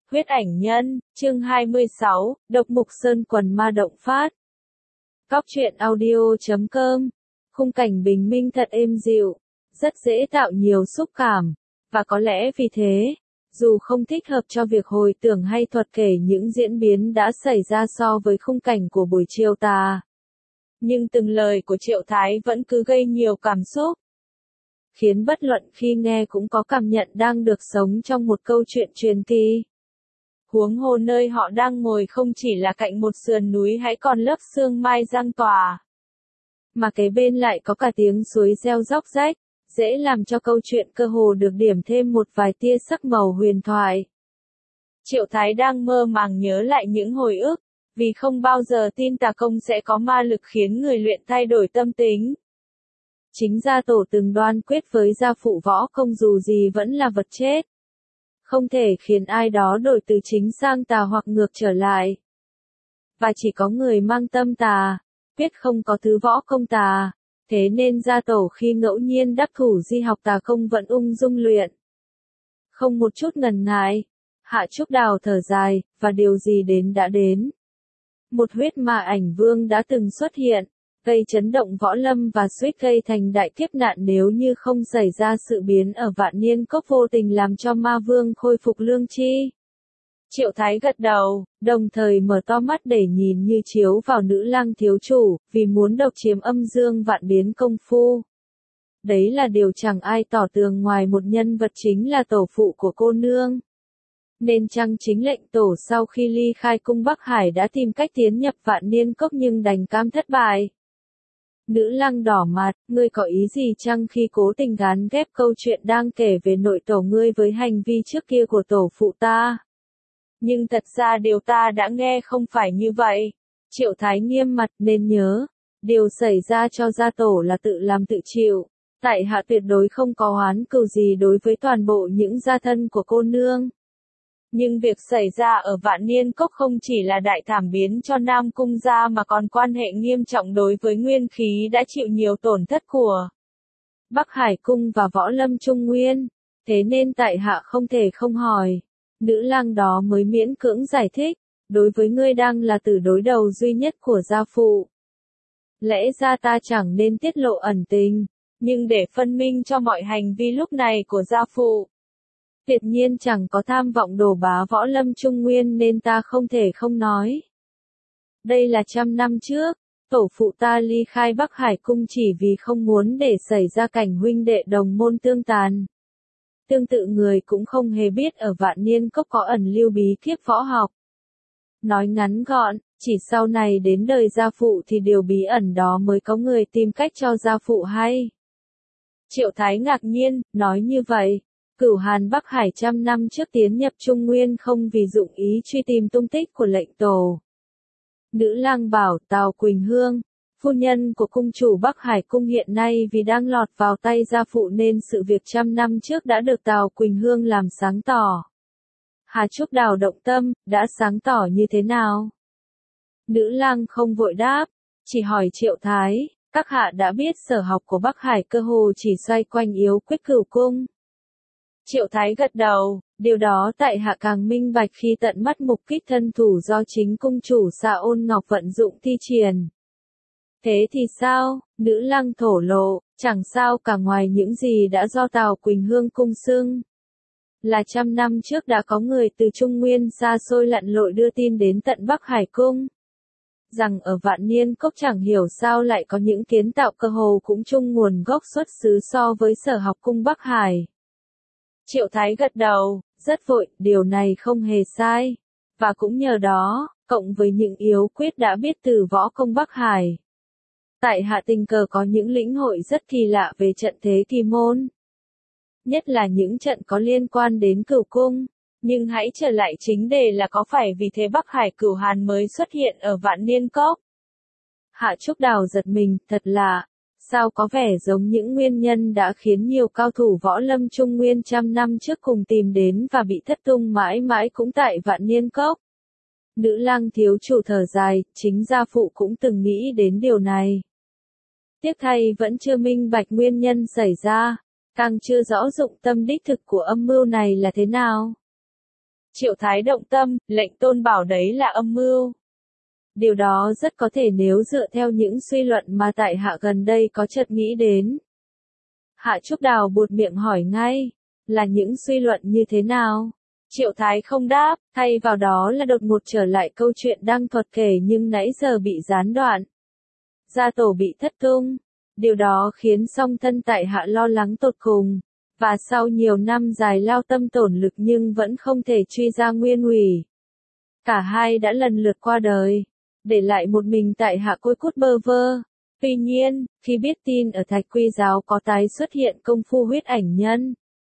Huyết ảnh nhân, chương 26, độc mục sơn quần ma động phát. Cóc truyện audio.com. Khung cảnh bình minh thật êm dịu, rất dễ tạo nhiều xúc cảm, và có lẽ vì thế, dù không thích hợp cho việc hồi tưởng hay thuật kể những diễn biến đã xảy ra so với khung cảnh của buổi chiều tà, nhưng từng lời của Triệu Thái vẫn cứ gây nhiều cảm xúc, khiến bất luận khi nghe cũng có cảm nhận đang được sống trong một câu chuyện truyền kỳ. Huống hồ nơi họ đang ngồi không chỉ là cạnh một sườn núi hay còn lớp sương mai giăng tỏa, mà kế bên lại có cả tiếng suối reo róc rách, dễ làm cho câu chuyện cơ hồ được điểm thêm một vài tia sắc màu huyền thoại. Triệu Thái đang mơ màng nhớ lại những hồi ức, vì không bao giờ tin tà công sẽ có ma lực khiến người luyện thay đổi tâm tính. Chính gia tổ từng đoan quyết với gia phụ võ công dù gì vẫn là vật chết, không thể khiến ai đó đổi từ chính sang tà hoặc ngược trở lại. Và chỉ có người mang tâm tà, biết không có thứ võ công tà, thế nên gia tổ khi ngẫu nhiên đắc thủ di học tà công vẫn ung dung luyện. Không một chút ngần ngại, Hạ Trúc Đào thở dài, và điều gì đến đã đến. Một huyết ma ảnh vương đã từng xuất hiện, gây chấn động võ lâm và suýt gây thành đại kiếp nạn nếu như không xảy ra sự biến ở Vạn Niên Cốc vô tình làm cho ma vương khôi phục lương tri. Triệu Thái gật đầu, đồng thời mở to mắt để nhìn như chiếu vào nữ lang thiếu chủ, vì muốn độc chiếm âm dương vạn biến công phu. Đấy là điều chẳng ai tỏ tường ngoài một nhân vật chính là tổ phụ của cô nương. Nên chăng chính lệnh tổ sau khi ly khai cung Bắc Hải đã tìm cách tiến nhập Vạn Niên Cốc nhưng đành cam thất bại. Nữ lang đỏ mặt, ngươi có ý gì chăng khi cố tình gán ghép câu chuyện đang kể về nội tổ ngươi với hành vi trước kia của tổ phụ ta? Nhưng thật ra điều ta đã nghe không phải như vậy. Triệu Thái nghiêm mặt, nên nhớ, điều xảy ra cho gia tổ là tự làm tự chịu. Tại hạ tuyệt đối không có oán cừu gì đối với toàn bộ những gia thân của cô nương. Nhưng việc xảy ra ở Vạn Niên Cốc không chỉ là đại thảm biến cho Nam Cung gia mà còn quan hệ nghiêm trọng đối với nguyên khí đã chịu nhiều tổn thất của Bắc Hải Cung và Võ Lâm Trung Nguyên. Thế nên tại hạ không thể không hỏi. Nữ lang đó mới miễn cưỡng giải thích, đối với ngươi đang là tử đối đầu duy nhất của gia phụ. Lẽ ra ta chẳng nên tiết lộ ẩn tình, nhưng để phân minh cho mọi hành vi lúc này của gia phụ. Tuyệt nhiên chẳng có tham vọng đổ bá Võ Lâm Trung Nguyên nên ta không thể không nói. Đây là 100 năm trước, tổ phụ ta ly khai Bắc Hải Cung chỉ vì không muốn để xảy ra cảnh huynh đệ đồng môn tương tàn. Tương tự người cũng không hề biết ở Vạn Niên Cốc có ẩn lưu bí kíp võ học. Nói ngắn gọn, chỉ sau này đến đời gia phụ thì điều bí ẩn đó mới có người tìm cách cho gia phụ hay. Triệu Thái ngạc nhiên, nói như vậy. Cửu Hàn Bắc Hải 100 năm trước tiến nhập Trung Nguyên không vì dụng ý truy tìm tung tích của lệnh tổ. Nữ lang bảo Tào Quỳnh Hương, phu nhân của cung chủ Bắc Hải Cung hiện nay vì đang lọt vào tay gia phụ nên sự việc 100 năm trước đã được Tào Quỳnh Hương làm sáng tỏ. Hà Trúc Đào động tâm, đã sáng tỏ như thế nào? Nữ lang không vội đáp, chỉ hỏi Triệu Thái, các hạ đã biết sở học của Bắc Hải cơ hồ chỉ xoay quanh yếu quyết cửu cung. Triệu Thái gật đầu, điều đó tại hạ càng minh bạch khi tận mắt mục kích thân thủ do chính cung chủ Sa Ôn Ngọc vận dụng thi triển. Thế thì sao? Nữ lang thổ lộ, chẳng sao cả ngoài những gì đã do Tào Quỳnh Hương cung xưng. Là 100 năm trước đã có người từ Trung Nguyên xa xôi lặn lội đưa tin đến tận Bắc Hải Cung. Rằng ở Vạn Niên Cốc chẳng hiểu sao lại có những kiến tạo cơ hồ cũng chung nguồn gốc xuất xứ so với sở học cung Bắc Hải. Triệu Thái gật đầu, rất vội, điều này không hề sai. Và cũng nhờ đó, cộng với những yếu quyết đã biết từ võ công Bắc Hải. Tại hạ tình cờ có những lĩnh hội rất kỳ lạ về trận thế kỳ môn. Nhất là những trận có liên quan đến cửu cung. Nhưng hãy trở lại chính đề là có phải vì thế Bắc Hải Cửu Hàn mới xuất hiện ở Vạn Niên Cốc? Hạ Trúc Đào giật mình, thật lạ. Sao có vẻ giống những nguyên nhân đã khiến nhiều cao thủ võ lâm Trung Nguyên 100 năm trước cùng tìm đến và bị thất tung mãi mãi cũng tại Vạn Niên Cốc. Nữ lang thiếu chủ thở dài, chính gia phụ cũng từng nghĩ đến điều này. Tiếc thay vẫn chưa minh bạch nguyên nhân xảy ra, càng chưa rõ dụng tâm đích thực của âm mưu này là thế nào. Triệu Thái động tâm, lệnh Tôn bảo đấy là âm mưu. Điều đó rất có thể nếu dựa theo những suy luận mà tại hạ gần đây có chợt nghĩ đến. Hạ Trúc Đào buột miệng hỏi ngay, là những suy luận như thế nào? Triệu Thái không đáp, thay vào đó là đột ngột trở lại câu chuyện đang thuật kể nhưng nãy giờ bị gián đoạn. Gia tổ bị thất tung, điều đó khiến song thân tại hạ lo lắng tột cùng, và sau nhiều năm dài lao tâm tổn lực nhưng vẫn không thể truy ra nguyên ủy. Cả hai đã lần lượt qua đời, để lại một mình tại hạ côi cút bơ vơ. Tuy nhiên, khi biết tin ở Thạch Quy Giáo có tái xuất hiện công phu huyết ảnh nhân,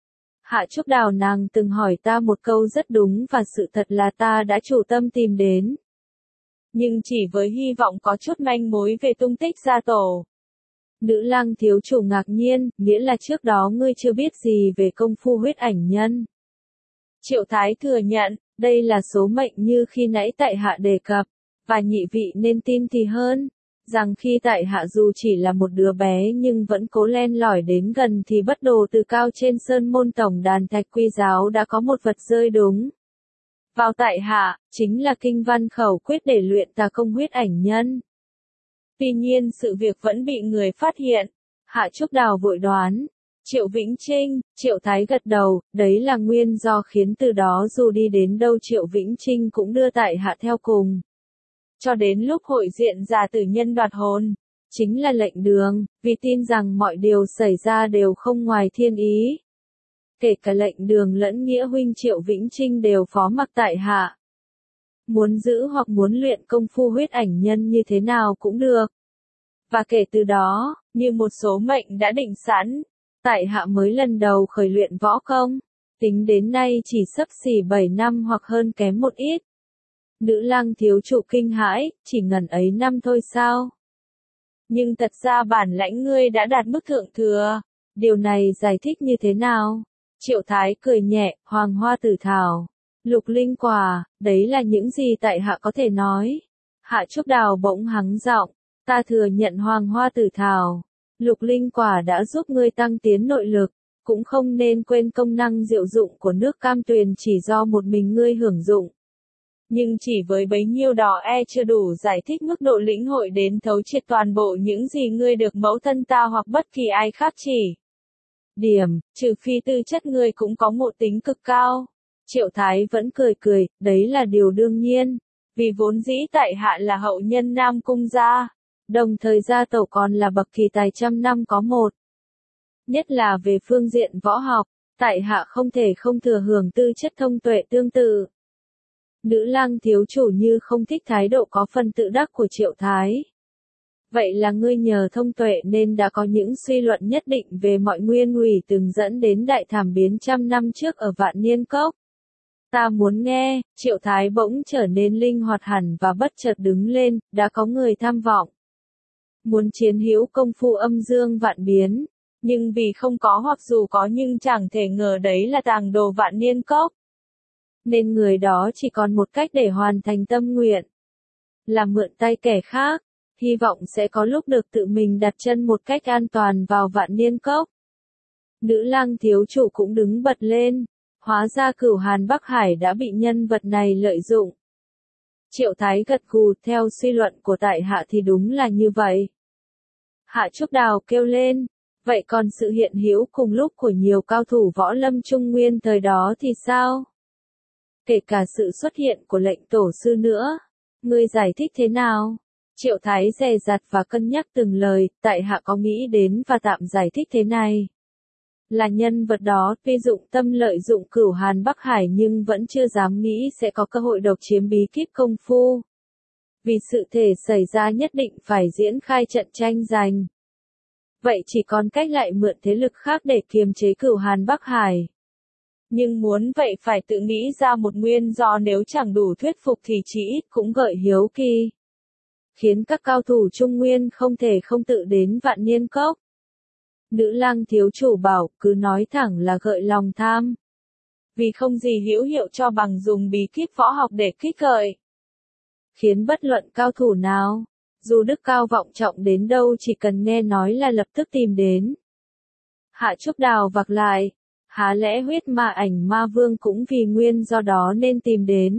Hạ Trúc Đào nàng từng hỏi ta một câu rất đúng và sự thật là ta đã chủ tâm tìm đến. Nhưng chỉ với hy vọng có chút manh mối về tung tích gia tổ. Nữ lang thiếu chủ ngạc nhiên, nghĩa là trước đó ngươi chưa biết gì về công phu huyết ảnh nhân. Triệu Thái thừa nhận, đây là số mệnh như khi nãy tại hạ đề cập, và nhị vị nên tin thì hơn, rằng khi tại hạ dù chỉ là một đứa bé nhưng vẫn cố len lỏi đến gần thì bất đồ từ cao trên sơn môn tổng đàn Thạch Quy Giáo đã có một vật rơi đúng vào tại hạ, chính là kinh văn khẩu quyết để luyện tà công huyết ảnh nhân. Tuy nhiên sự việc vẫn bị người phát hiện. Hạ Trúc Đào vội đoán. Triệu Vĩnh Trinh, Triệu Thái gật đầu, đấy là nguyên do khiến từ đó dù đi đến đâu Triệu Vĩnh Trinh cũng đưa tại hạ theo cùng. Cho đến lúc hội diện giả tử nhân đoạt hồn, chính là lệnh đường, vì tin rằng mọi điều xảy ra đều không ngoài thiên ý. Kể cả lệnh đường lẫn nghĩa huynh Triệu Vĩnh Trinh đều phó mặc tại hạ. Muốn giữ hoặc muốn luyện công phu huyết ảnh nhân như thế nào cũng được. Và kể từ đó, như một số mệnh đã định sẵn, tại hạ mới lần đầu khởi luyện võ công, tính đến nay chỉ xấp xỉ 7 năm hoặc hơn kém một ít. Nữ lang thiếu chủ kinh hãi, chỉ ngần ấy năm thôi sao? Nhưng thật ra bản lãnh ngươi đã đạt mức thượng thừa, điều này giải thích như thế nào? Triệu Thái cười nhẹ, hoàng hoa tử thảo, lục linh quả, đấy là những gì tại hạ có thể nói. Hạ Trúc Đào bỗng hắng giọng, ta thừa nhận hoàng hoa tử thảo, lục linh quả đã giúp ngươi tăng tiến nội lực, cũng không nên quên công năng diệu dụng của nước cam tuyền chỉ do một mình ngươi hưởng dụng. Nhưng chỉ với bấy nhiêu đó chưa đủ giải thích mức độ lĩnh hội đến thấu triệt toàn bộ những gì ngươi được mẫu thân ta hoặc bất kỳ ai khác chỉ điểm, trừ phi tư chất ngươi cũng có ngộ tính cực cao. Triệu Thái vẫn cười, đấy là điều đương nhiên, vì vốn dĩ tại hạ là hậu nhân Nam Cung gia, đồng thời gia tổ còn là bậc kỳ tài trăm năm có một. Nhất là về phương diện võ học, tại hạ không thể không thừa hưởng tư chất thông tuệ tương tự. Nữ lang thiếu chủ như không thích thái độ có phần tự đắc của Triệu Thái. Vậy là ngươi nhờ thông tuệ nên đã có những suy luận nhất định về mọi nguyên ủy từng dẫn đến đại thảm biến trăm năm trước ở Vạn Niên Cốc. Ta muốn nghe. Triệu Thái bỗng trở nên linh hoạt hẳn và bất chợt đứng lên, đã có người tham vọng. Muốn chiến hữu công phu âm dương vạn biến, nhưng vì không có hoặc dù có nhưng chẳng thể ngờ đấy là tàng đồ Vạn Niên Cốc. Nên người đó chỉ còn một cách để hoàn thành tâm nguyện. Là mượn tay kẻ khác, hy vọng sẽ có lúc được tự mình đặt chân một cách an toàn vào Vạn Niên Cốc. Nữ lang thiếu chủ cũng đứng bật lên. Hóa ra Cửu Hàn Bắc Hải đã bị nhân vật này lợi dụng. Triệu Thái gật gù, theo suy luận của tại hạ thì đúng là như vậy. Hạ Trúc Đào kêu lên, vậy còn sự hiện hữu cùng lúc của nhiều cao thủ võ lâm Trung Nguyên thời đó thì sao? Kể cả sự xuất hiện của lệnh tổ sư nữa, ngươi giải thích thế nào? Triệu Thái dè dặt và cân nhắc từng lời, tại hạ có nghĩ đến và tạm giải thích thế này. Là nhân vật đó tuy dụng tâm lợi dụng Cửu Hàn Bắc Hải nhưng vẫn chưa dám nghĩ sẽ có cơ hội độc chiếm bí kíp công phu. Vì sự thể xảy ra nhất định phải diễn khai trận tranh giành. Vậy chỉ còn cách lại mượn thế lực khác để kiềm chế Cửu Hàn Bắc Hải. Nhưng muốn vậy phải tự nghĩ ra một nguyên do, nếu chẳng đủ thuyết phục thì chỉ ít cũng gợi hiếu kỳ. Khiến các cao thủ Trung Nguyên không thể không tự đến Vạn Niên Cốc. Nữ lang thiếu chủ bảo, cứ nói thẳng là gợi lòng tham. Vì không gì hữu hiệu cho bằng dùng bí kíp võ học để kích gợi. Khiến bất luận cao thủ nào, dù đức cao vọng trọng đến đâu chỉ cần nghe nói là lập tức tìm đến. Hạ Trúc Đào vặc lại. Há lẽ huyết ma ảnh ma vương cũng vì nguyên do đó nên tìm đến.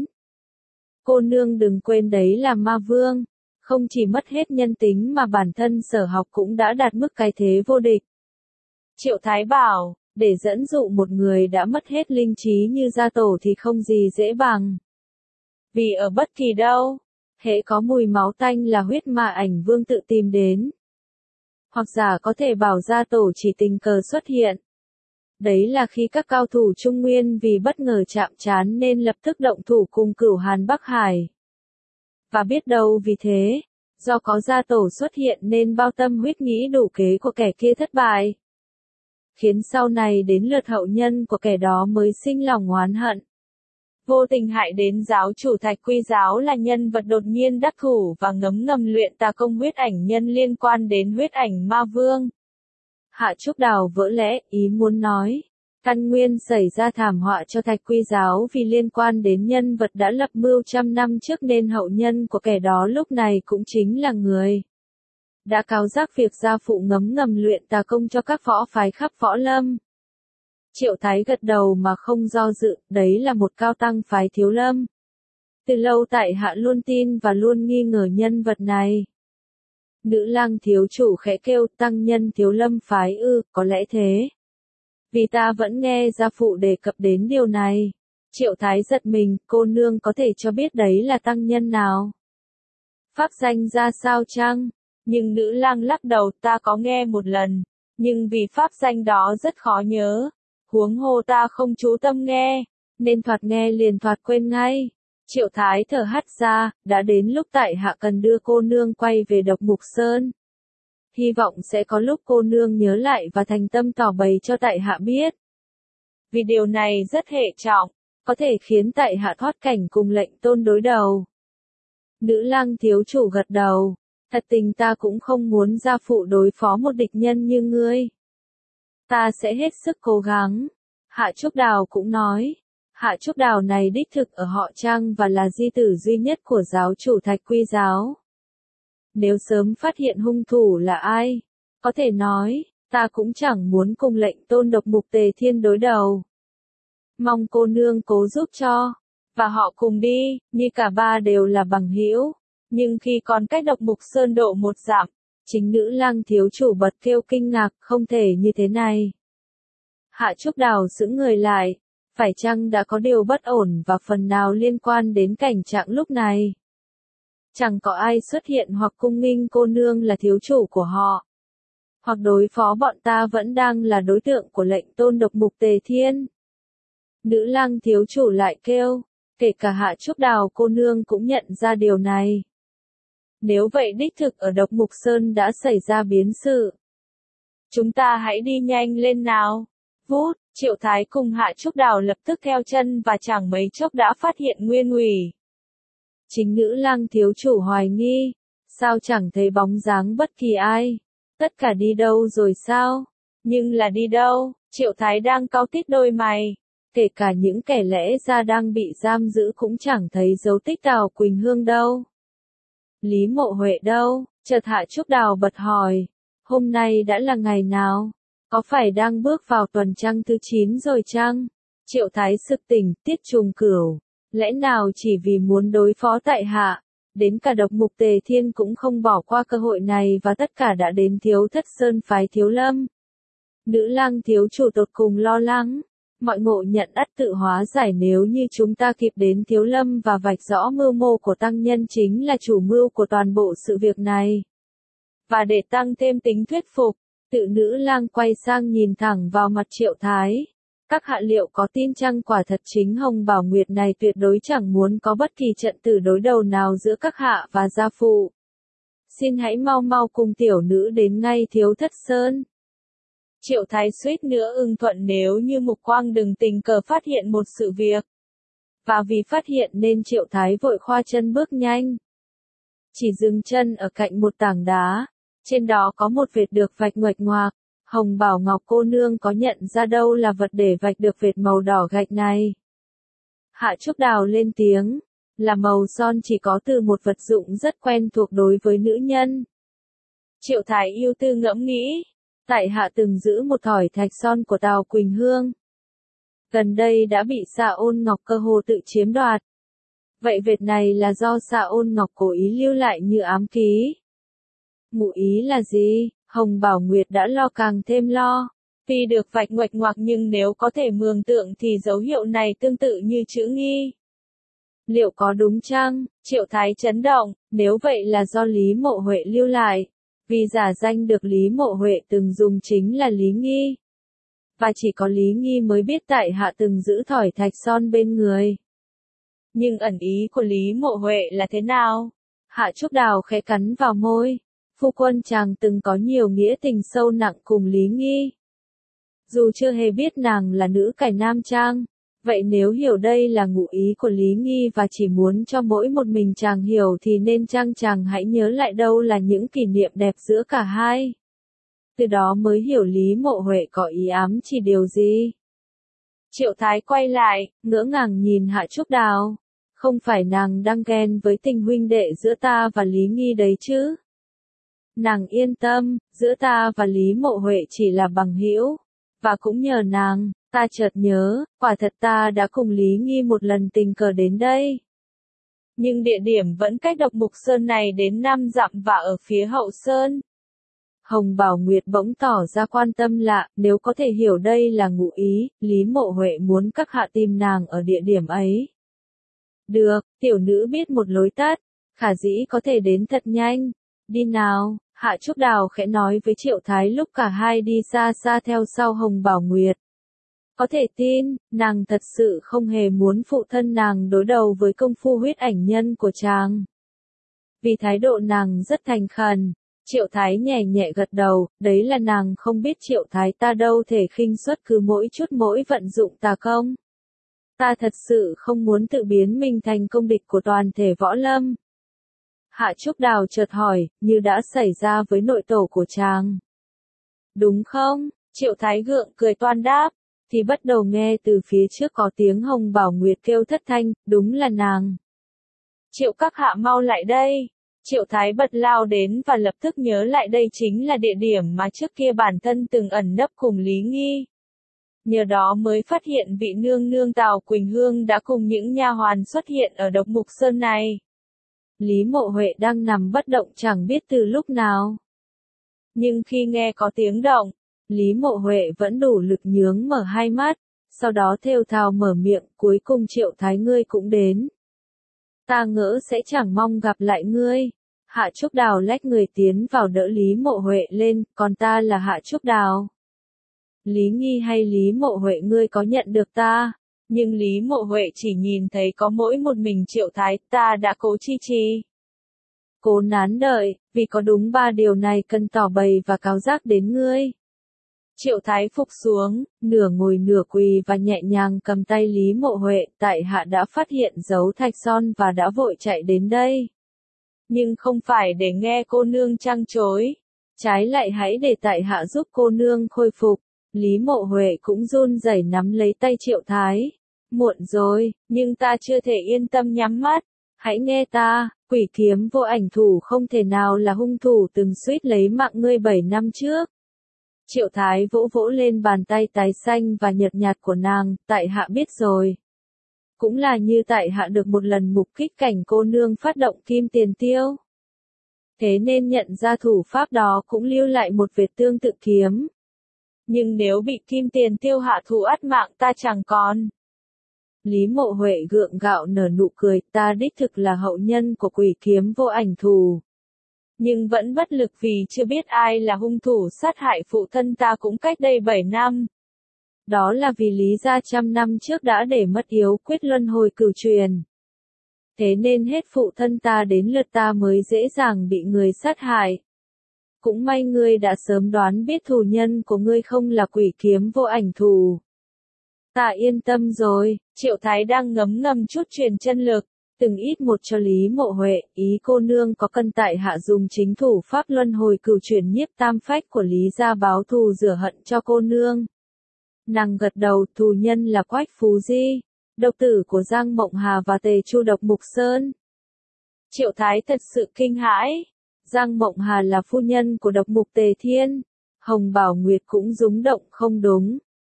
Cô nương đừng quên đấy là ma vương, không chỉ mất hết nhân tính mà bản thân Sở Học cũng đã đạt mức cái thế vô địch. Triệu Thái bảo, để dẫn dụ một người đã mất hết linh trí như gia tổ thì không gì dễ bằng. Vì ở bất kỳ đâu, hễ có mùi máu tanh là huyết ma ảnh vương tự tìm đến. Hoặc giả có thể bảo gia tổ chỉ tình cờ xuất hiện. Đấy là khi các cao thủ Trung Nguyên vì bất ngờ chạm trán nên lập tức động thủ cùng Cửu Hàn Bắc Hải. Và biết đâu vì thế, do có gia tổ xuất hiện nên bao tâm huyết nghĩ đủ kế của kẻ kia thất bại. Khiến sau này đến lượt hậu nhân của kẻ đó mới sinh lòng oán hận. Vô tình hại đến giáo chủ Thạch Quy Giáo là nhân vật đột nhiên đắc thủ và ngấm ngầm luyện tà công huyết ảnh nhân liên quan đến huyết ảnh ma vương. Hạ Trúc Đào vỡ lẽ, ý muốn nói, căn nguyên xảy ra thảm họa cho Thạch Quy Giáo vì liên quan đến nhân vật đã lập mưu trăm năm trước nên hậu nhân của kẻ đó lúc này cũng chính là người đã cáo giác việc gia phụ ngấm ngầm luyện tà công cho các võ phái khắp võ lâm. Triệu Thái gật đầu mà không do dự, đấy là một cao tăng phái Thiếu Lâm. Từ lâu tại hạ luôn tin và luôn nghi ngờ nhân vật này. Nữ lang thiếu chủ khẽ kêu, tăng nhân Thiếu Lâm phái ư, có lẽ thế. Vì ta vẫn nghe gia phụ đề cập đến điều này. Triệu Thái giật mình, cô nương có thể cho biết đấy là tăng nhân nào? Pháp danh ra sao chăng? Nhưng nữ lang lắc đầu, ta có nghe một lần, nhưng vì pháp danh đó rất khó nhớ. Huống hồ ta không chú tâm nghe, nên thoạt nghe liền thoạt quên ngay. Triệu Thái thở hắt ra, đã đến lúc tại hạ cần đưa cô nương quay về Độc Mục Sơn. Hy vọng sẽ có lúc cô nương nhớ lại và thành tâm tỏ bày cho tại hạ biết. Vì điều này rất hệ trọng, có thể khiến tại hạ thoát cảnh cùng lệnh tôn đối đầu. Nữ lang thiếu chủ gật đầu, thật tình ta cũng không muốn gia phụ đối phó một địch nhân như ngươi. Ta sẽ hết sức cố gắng. Hạ Trúc Đào cũng nói. Hạ Trúc Đào này đích thực ở họ Trang và là di tử duy nhất của giáo chủ Thạch Quy Giáo. Nếu sớm phát hiện hung thủ là ai, có thể nói, ta cũng chẳng muốn cùng lệnh tôn Độc Mục Tề Thiên đối đầu. Mong cô nương cố giúp cho, và họ cùng đi, như cả ba đều là bằng hữu. Nhưng khi còn cách Độc Mục Sơn độ một dặm, chính nữ lang thiếu chủ bật kêu kinh ngạc, không thể như thế này. Hạ Trúc Đào sững người lại, phải chăng đã có điều bất ổn và phần nào liên quan đến cảnh trạng lúc này? Chẳng có ai xuất hiện hoặc cung nghinh cô nương là thiếu chủ của họ. Hoặc đối phó bọn ta vẫn đang là đối tượng của lệnh tôn Độc Mục Tề Thiên. Nữ lang thiếu chủ lại kêu, kể cả Hạ Trúc Đào cô nương cũng nhận ra điều này. Nếu vậy đích thực ở Độc Mục Sơn đã xảy ra biến sự. Chúng ta hãy đi nhanh lên nào. Vút, Triệu Thái cùng Hạ Trúc Đào lập tức theo chân và chẳng mấy chốc đã phát hiện nguyên ủy. Chính nữ lang thiếu chủ hoài nghi, sao chẳng thấy bóng dáng bất kỳ ai, tất cả đi đâu rồi sao? Nhưng là đi đâu? Triệu Thái đang cau tít đôi mày, kể cả những kẻ lẽ ra đang bị giam giữ cũng chẳng thấy dấu tích Đào Quỳnh Hương đâu. Lý Mộ Huệ đâu? Chợt Hạ Trúc Đào bật hỏi, hôm nay đã là ngày nào? Có phải đang bước vào tuần trăng thứ 9 rồi chăng? Triệu Thái sực tỉnh, Tiết Trùng Cửu. Lẽ nào chỉ vì muốn đối phó tại hạ, đến cả Độc Mục Tề Thiên cũng không bỏ qua cơ hội này và tất cả đã đến Thiếu Thất Sơn phái Thiếu Lâm. Nữ lang thiếu chủ tột cùng lo lắng, mọi ngộ nhận ắt tự hóa giải nếu như chúng ta kịp đến Thiếu Lâm và vạch rõ mưu mô của tăng nhân chính là chủ mưu của toàn bộ sự việc này. Và để tăng thêm tính thuyết phục, tự nữ lang quay sang nhìn thẳng vào mặt Triệu Thái. Các hạ liệu có tin chăng quả thật chính Hồng Bảo Nguyệt này tuyệt đối chẳng muốn có bất kỳ trận tử đối đầu nào giữa các hạ và gia phụ. Xin hãy mau mau cùng tiểu nữ đến ngay Thiếu Thất Sơn. Triệu Thái suýt nữa ưng thuận nếu như Mục Quang đừng tình cờ phát hiện một sự việc. Và vì phát hiện nên Triệu Thái vội khoa chân bước nhanh. Chỉ dừng chân ở cạnh một tảng đá, trên đó có một vệt được vạch nguệch ngoạc. Hồng Bảo Ngọc cô nương có nhận ra đâu là vật để vạch được vệt màu đỏ gạch này? Hạ Trúc Đào lên tiếng, là màu son chỉ có từ một vật dụng rất quen thuộc đối với nữ nhân. Triệu Thái ưu tư ngẫm nghĩ, tại hạ từng giữ một thỏi thạch son của Đào Quỳnh Hương. gần đây đã bị Sa Ôn Ngọc cơ hồ tự chiếm đoạt. Vậy việc này là do Sa Ôn Ngọc cố ý lưu lại như ám ký. Ngụ ý là gì? Hồng Bảo Nguyệt đã lo càng thêm lo. Tuy được vạch nguệch ngoạc nhưng nếu có thể mường tượng thì dấu hiệu này tương tự như chữ nghi. Liệu có đúng chăng? Triệu Thái chấn động, nếu vậy là do Lý Mộ Huệ lưu lại. Vì giả danh được Lý Mộ Huệ từng dùng chính là Lý Nghi. Và chỉ có Lý Nghi mới biết tại hạ từng giữ thỏi thạch son bên người. Nhưng ẩn ý của Lý Mộ Huệ là thế nào? Hạ Trúc Đào khẽ cắn vào môi. Phu quân chàng từng có nhiều nghĩa tình sâu nặng cùng Lý Nghi. Dù chưa hề biết nàng là nữ cải nam trang. Vậy nếu hiểu đây là ngụ ý của Lý Nghi và chỉ muốn cho mỗi một mình chàng hiểu thì nên chàng hãy nhớ lại đâu là những kỷ niệm đẹp giữa cả hai. Từ đó mới hiểu Lý Mộ Huệ có ý ám chỉ điều gì. Triệu Thái quay lại, ngỡ ngàng nhìn Hạ Trúc Đào. Không phải nàng đang ghen với tình huynh đệ giữa ta và Lý Nghi đấy chứ? Nàng yên tâm, giữa ta và Lý Mộ Huệ chỉ là bằng hữu. Và cũng nhờ nàng, ta chợt nhớ, quả thật ta đã cùng Lý Nghi một lần tình cờ đến đây. Nhưng địa điểm vẫn cách Độc Mục Sơn này đến 5 dặm và ở phía hậu sơn. Hồng Bảo Nguyệt bỗng tỏ ra quan tâm lạ, nếu có thể hiểu đây là ngụ ý, Lý Mộ Huệ muốn các hạ tìm nàng ở địa điểm ấy. Được, tiểu nữ biết một lối tắt, khả dĩ có thể đến thật nhanh. Đi nào, Hạ Trúc Đào khẽ nói với Triệu Thái lúc cả hai đi xa xa theo sau Hồng Bảo Nguyệt. Có thể tin, nàng thật sự không hề muốn phụ thân nàng đối đầu với công phu huyết ảnh nhân của chàng. Vì thái độ nàng rất thành khẩn, Triệu Thái nhẹ nhẹ gật đầu, đấy là nàng không biết Triệu Thái ta đâu thể khinh suất cứ mỗi chút mỗi vận dụng tà công. Ta thật sự không muốn tự biến mình thành công địch của toàn thể võ lâm. Hạ Trúc Đào chợt hỏi, như đã xảy ra với nội tổ của chàng. Đúng không? Triệu Thái gượng cười toan đáp, thì bắt đầu nghe từ phía trước có tiếng Hồng Bảo Nguyệt kêu thất thanh, đúng là nàng. Triệu các hạ mau lại đây. Triệu Thái bật lao đến và lập tức nhớ lại đây chính là địa điểm mà trước kia bản thân từng ẩn nấp cùng Lý Nghi. Nhờ đó mới phát hiện vị nương nương Tào Quỳnh Hương đã cùng những nha hoàn xuất hiện ở Độc Mục Sơn này. Lý Mộ Huệ đang nằm bất động chẳng biết từ lúc nào. Nhưng khi nghe có tiếng động, Lý Mộ Huệ vẫn đủ lực nhướng mở hai mắt, sau đó thều thào mở miệng, cuối cùng Triệu Thái ngươi cũng đến. Ta ngỡ sẽ chẳng mong gặp lại ngươi. Hạ Trúc Đào lách người tiến vào đỡ Lý Mộ Huệ lên, còn ta là Hạ Trúc Đào. Lý Nghi hay Lý Mộ Huệ ngươi có nhận được ta? Nhưng Lý Mộ Huệ chỉ nhìn thấy có mỗi một mình Triệu Thái, ta đã cố chi trì. Cố nán đợi, vì có đúng 3 điều này cần tỏ bày và cáo giác đến ngươi. Triệu Thái phục xuống, nửa ngồi nửa quỳ và nhẹ nhàng cầm tay Lý Mộ Huệ, tại hạ đã phát hiện dấu thạch son và đã vội chạy đến đây. Nhưng không phải để nghe cô nương trăng chối, trái lại hãy để tại hạ giúp cô nương khôi phục. Lý Mộ Huệ cũng run rẩy nắm lấy tay Triệu Thái. Muộn rồi, nhưng ta chưa thể yên tâm nhắm mắt. Hãy nghe ta, quỷ kiếm vô ảnh thủ không thể nào là hung thủ từng suýt lấy mạng ngươi 7 năm trước. Triệu Thái vỗ vỗ lên bàn tay tái xanh và nhợt nhạt của nàng, tại hạ biết rồi. Cũng là như tại hạ được một lần mục kích cảnh cô nương phát động kim tiền tiêu. Thế nên nhận ra thủ pháp đó cũng lưu lại một vệt tương tự kiếm. Nhưng nếu bị kim tiền tiêu hạ thủ ắt mạng ta chẳng còn. Lý Mộ Huệ gượng gạo nở nụ cười, ta đích thực là hậu nhân của quỷ kiếm vô ảnh thù. Nhưng vẫn bất lực vì chưa biết ai là hung thủ sát hại phụ thân ta cũng cách đây 7 năm. Đó là vì Lý gia 100 năm trước đã để mất yếu quyết luân hồi cửu truyền. Thế nên hết phụ thân ta đến lượt ta mới dễ dàng bị người sát hại. Cũng may ngươi đã sớm đoán biết thù nhân của ngươi không là quỷ kiếm vô ảnh thù. Ta yên tâm rồi, Triệu Thái đang ngấm ngầm chút truyền chân lực, từng ít một cho Lý Mộ Huệ, ý cô nương có cần tại hạ dùng chính thủ pháp luân hồi cửu chuyển nhiếp tam phách của Lý gia báo thù rửa hận cho cô nương. Nàng gật đầu, thù nhân là Quách Phú Di, độc tử của Giang Mộng Hà và Tề Chu Độc Mục Sơn. Triệu Thái thật sự kinh hãi. Giang Mộng Hà là phu nhân của Độc Mục Tề Thiên. Hồng Bảo Nguyệt cũng rúng động, không đúng.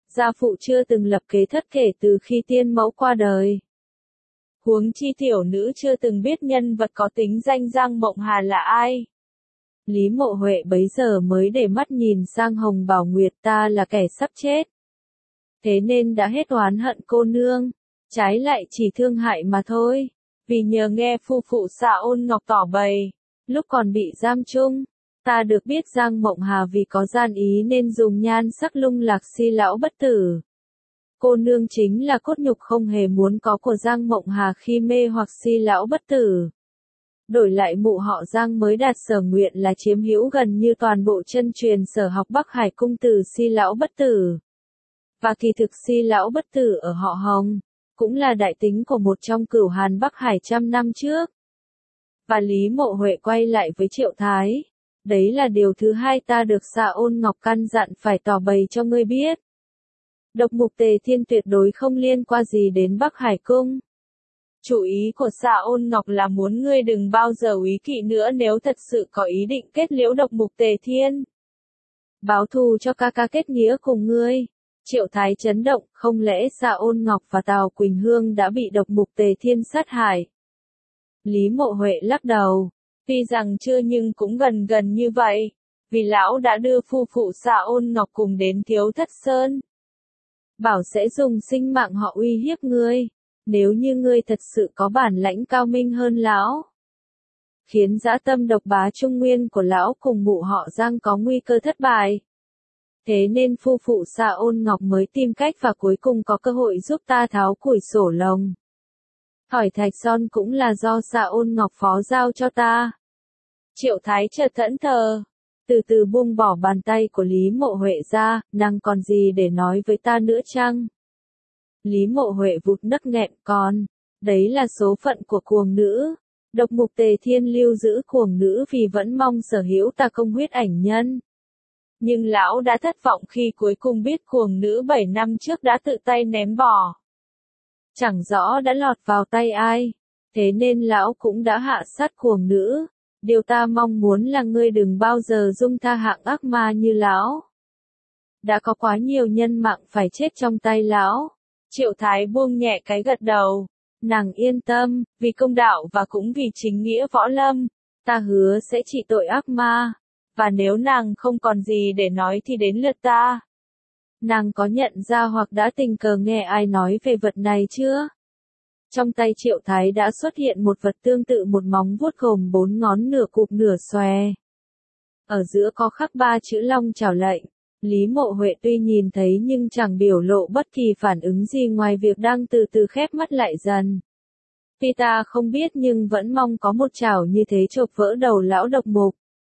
gia phụ chưa từng lập kế thất kể từ khi tiên mẫu qua đời. Huống chi tiểu nữ chưa từng biết nhân vật có tính danh Giang Mộng Hà là ai. Lý Mộ Huệ bấy giờ mới để mắt nhìn sang Hồng Bảo Nguyệt, ta là kẻ sắp chết. Thế nên đã hết oán hận cô nương, trái lại chỉ thương hại mà thôi. Vì nhờ nghe phu phụ Dạ Ôn Ngọc tỏ bày, lúc còn bị giam chung, ta được biết Giang Mộng Hà vì có gian ý nên dùng nhan sắc lung lạc si lão bất tử. Cô nương chính là cốt nhục không hề muốn có của Giang Mộng Hà khi mê hoặc si lão bất tử. Đổi lại mụ họ Giang mới đạt sở nguyện là chiếm hữu gần như toàn bộ chân truyền sở học Bắc Hải cung từ si lão bất tử. Và kỳ thực si lão bất tử ở họ Hồng, cũng là đại tính của một trong cửu Hàn Bắc Hải trăm năm trước. Và Lý Mộ Huệ quay lại với Triệu Thái. Đấy là điều thứ hai ta được Dạ Ôn Ngọc căn dặn phải tỏ bày cho ngươi biết. Độc mục Tề Thiên tuyệt đối không liên quan gì đến Bắc Hải cung. Chủ ý của Dạ Ôn Ngọc là muốn ngươi đừng bao giờ úy kỵ nữa nếu thật sự có ý định kết liễu độc mục Tề Thiên. Báo thù cho ca ca kết nghĩa cùng ngươi. Triệu Thái chấn động, không lẽ Dạ Ôn Ngọc và Tào Quỳnh Hương đã bị độc mục Tề Thiên sát hại? Lý Mộ Huệ lắc đầu, tuy rằng chưa nhưng cũng gần gần như vậy, vì lão đã đưa phu phụ Dạ Ôn Ngọc cùng đến Thiếu Thất Sơn. Bảo sẽ dùng sinh mạng họ uy hiếp ngươi, nếu như ngươi thật sự có bản lãnh cao minh hơn lão. Khiến dã tâm độc bá trung nguyên của lão cùng mụ họ Giang có nguy cơ thất bại. Thế nên phu phụ Dạ Ôn Ngọc mới tìm cách và cuối cùng có cơ hội giúp ta tháo củi sổ lồng. Hỏi Thạch Son cũng là do Dạ Ôn Ngọc phó giao cho ta. Triệu Thái chợt thẫn thờ, từ từ buông bỏ bàn tay của Lý Mộ Huệ ra, nàng còn gì để nói với ta nữa chăng? Lý Mộ Huệ vụt nấc nghẹn, còn, đấy là số phận của cuồng nữ. Độc mục Tề Thiên lưu giữ cuồng nữ vì vẫn mong sở hữu ta công huyết ảnh nhân. Nhưng lão đã thất vọng khi cuối cùng biết cuồng nữ 7 năm trước đã tự tay ném bỏ. Chẳng rõ đã lọt vào tay ai, thế nên lão cũng đã hạ sát cuồng nữ. Điều ta mong muốn là ngươi đừng bao giờ dung tha hạng ác ma như lão. Đã có quá nhiều nhân mạng phải chết trong tay lão. Triệu Thái buông nhẹ cái gật đầu. Nàng yên tâm, vì công đạo và cũng vì chính nghĩa võ lâm, ta hứa sẽ trị tội ác ma. Và nếu nàng không còn gì để nói thì đến lượt ta. Nàng có nhận ra hoặc đã tình cờ nghe ai nói về vật này chưa? Trong tay Triệu Thái đã xuất hiện một vật tương tự một móng vuốt gồm 4 ngón nửa cụp nửa xòe. Ở giữa có khắc 3 chữ Long Chảo Lệnh. Lý Mộ Huệ tuy nhìn thấy nhưng chẳng biểu lộ bất kỳ phản ứng gì ngoài việc đang từ từ khép mắt lại dần. Tuy ta không biết nhưng vẫn mong có một chảo như thế chộp vỡ đầu lão độc mục.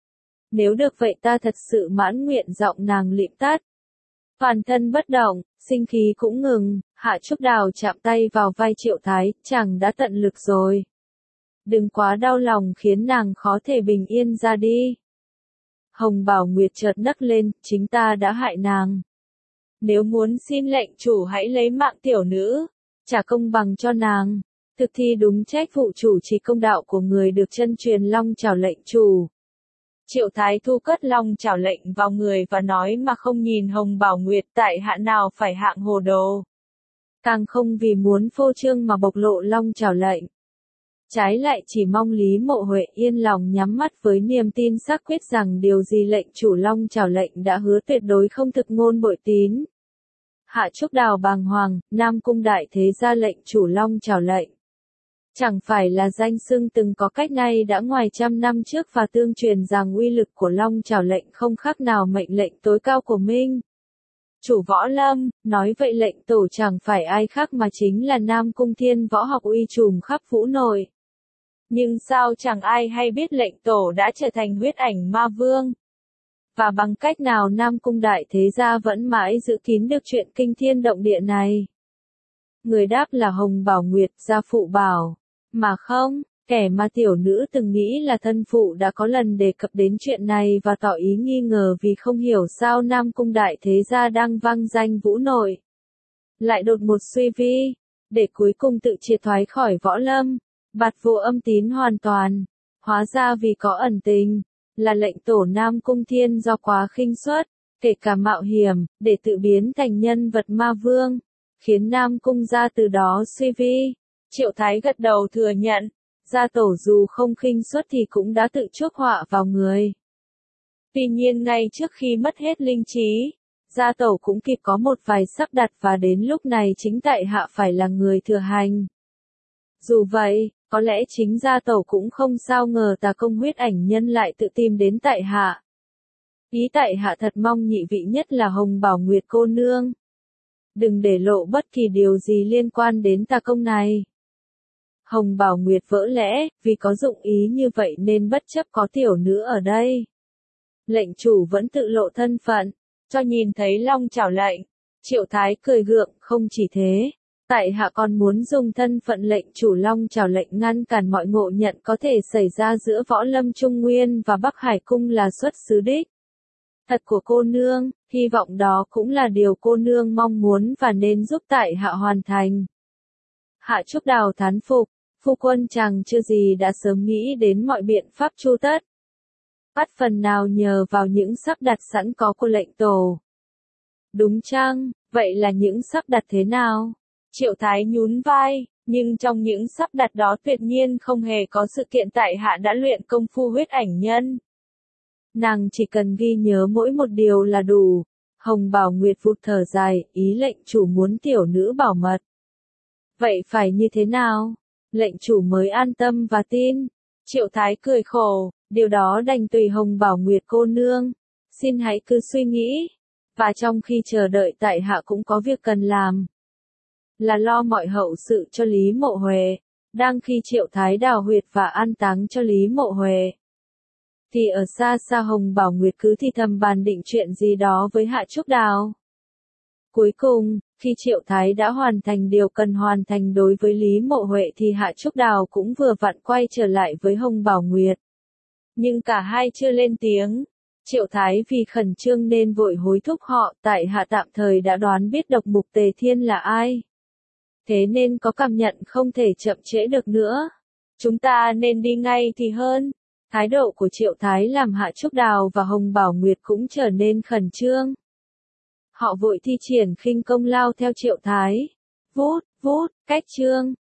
Nếu được vậy ta thật sự mãn nguyện, giọng nàng lịm tắt. Toàn thân bất động, sinh khí cũng ngừng, Hạ Trúc Đào chạm tay vào vai Triệu Thái, chàng đã tận lực rồi. Đừng quá đau lòng khiến nàng khó thể bình yên ra đi. Hồng Bảo Nguyệt chợt nấc lên, chính ta đã hại nàng. Nếu muốn xin lệnh chủ hãy lấy mạng tiểu nữ, trả công bằng cho nàng. Thực thi đúng trách vụ chủ trì công đạo của người được chân truyền Long Chảo Lệnh chủ. Triệu Thái thu cất Long Chảo Lệnh vào người và nói mà không nhìn Hồng Bảo Nguyệt, tại hạ nào phải hạng hồ đồ. Càng không vì muốn phô trương mà bộc lộ Long Chảo Lệnh. Trái lại chỉ mong Lý Mộ Huệ yên lòng nhắm mắt với niềm tin xác quyết rằng điều gì lệnh chủ Long Chảo Lệnh đã hứa tuyệt đối không thực ngôn bội tín. Hạ Trúc Đào bàng hoàng, Nam Cung đại thế ra lệnh chủ Long Chảo Lệnh. Chẳng phải là danh xưng từng có cách nay đã ngoài trăm năm trước và tương truyền rằng uy lực của Long Chảo Lệnh không khác nào mệnh lệnh tối cao của Minh chủ võ lâm, nói vậy lệnh tổ chẳng phải ai khác mà chính là Nam Cung Thiên võ học uy trùm khắp vũ nội. Nhưng sao chẳng ai hay biết lệnh tổ đã trở thành huyết ảnh ma vương? Và bằng cách nào Nam Cung đại thế gia vẫn mãi giữ kín được chuyện kinh thiên động địa này? Người đáp là Hồng Bảo Nguyệt, gia phụ bảo. Mà không, kẻ mà tiểu nữ từng nghĩ là thân phụ đã có lần đề cập đến chuyện này và tỏ ý nghi ngờ vì không hiểu sao Nam Cung đại thế gia đang vang danh vũ nội. Lại đột một suy vi, để cuối cùng tự triệt thoái khỏi võ lâm, bạt vô âm tín hoàn toàn. Hóa ra vì có ẩn tình, là lệnh tổ Nam Cung Thiên do quá khinh suất, kể cả mạo hiểm, để tự biến thành nhân vật ma vương, khiến Nam Cung gia từ đó suy vi. Triệu Thái gật đầu thừa nhận, gia tổ dù không khinh suất thì cũng đã tự chuốc họa vào người. Tuy nhiên ngay trước khi mất hết linh trí, gia tổ cũng kịp có một vài sắp đặt và đến lúc này chính tại hạ phải là người thừa hành. Dù vậy, có lẽ chính gia tổ cũng không sao ngờ Tà Công Huyết Ảnh Nhân lại tự tìm đến tại hạ. Ý tại hạ thật mong nhị vị nhất là Hồng Bảo Nguyệt cô nương. Đừng để lộ bất kỳ điều gì liên quan đến Tà Công này. Hồng Bảo Nguyệt vỡ lẽ, vì có dụng ý như vậy nên bất chấp có tiểu nữ ở đây. Lệnh chủ vẫn tự lộ thân phận, cho nhìn thấy long chảo lệnh. Triệu Thái cười gượng, không chỉ thế. Tại hạ còn muốn dùng thân phận lệnh chủ long chảo lệnh ngăn cản mọi ngộ nhận có thể xảy ra giữa Võ Lâm Trung Nguyên và Bắc Hải Cung là xuất xứ đích thật của cô nương, hy vọng đó cũng là điều cô nương mong muốn và nên giúp tại hạ hoàn thành. Hạ Trúc Đào thán phục, phu quân chàng chưa gì đã sớm nghĩ đến mọi biện pháp chu tất. Bắt phần nào nhờ vào những sắp đặt sẵn có của lệnh tổ. Đúng chăng, vậy là những sắp đặt thế nào? Triệu Thái nhún vai, nhưng trong những sắp đặt đó tuyệt nhiên không hề có sự kiện tại hạ đã luyện công phu huyết ảnh nhân. Nàng chỉ cần ghi nhớ mỗi một điều là đủ. Hồng Bảo Nguyệt vụt thở dài, ý lệnh chủ muốn tiểu nữ bảo mật. Vậy phải như thế nào? Lệnh chủ mới an tâm và tin. Triệu Thái cười khổ, điều đó đành tùy Hồng Bảo Nguyệt cô nương. Xin hãy cứ suy nghĩ. Và trong khi chờ đợi tại hạ cũng có việc cần làm. Là lo mọi hậu sự cho Lý Mộ Huệ. Đang khi Triệu Thái đào huyệt và an táng cho Lý Mộ Huệ, thì ở xa xa Hồng Bảo Nguyệt cứ thì thầm bàn định chuyện gì đó với Hạ Trúc Đào. Cuối cùng, khi Triệu Thái đã hoàn thành điều cần hoàn thành đối với Lý Mộ Huệ thì Hạ Trúc Đào cũng vừa vặn quay trở lại với Hồng Bảo Nguyệt. Nhưng cả hai chưa lên tiếng. Triệu Thái vì khẩn trương nên vội hối thúc họ, tại hạ tạm thời đã đoán biết độc mục Tề Thiên là ai. Thế nên có cảm nhận không thể chậm trễ được nữa. Chúng ta nên đi ngay thì hơn. Thái độ của Triệu Thái làm Hạ Trúc Đào và Hồng Bảo Nguyệt cũng trở nên khẩn trương. Họ vội thi triển khinh công lao theo Triệu Thái. Vút, vút, cách chương.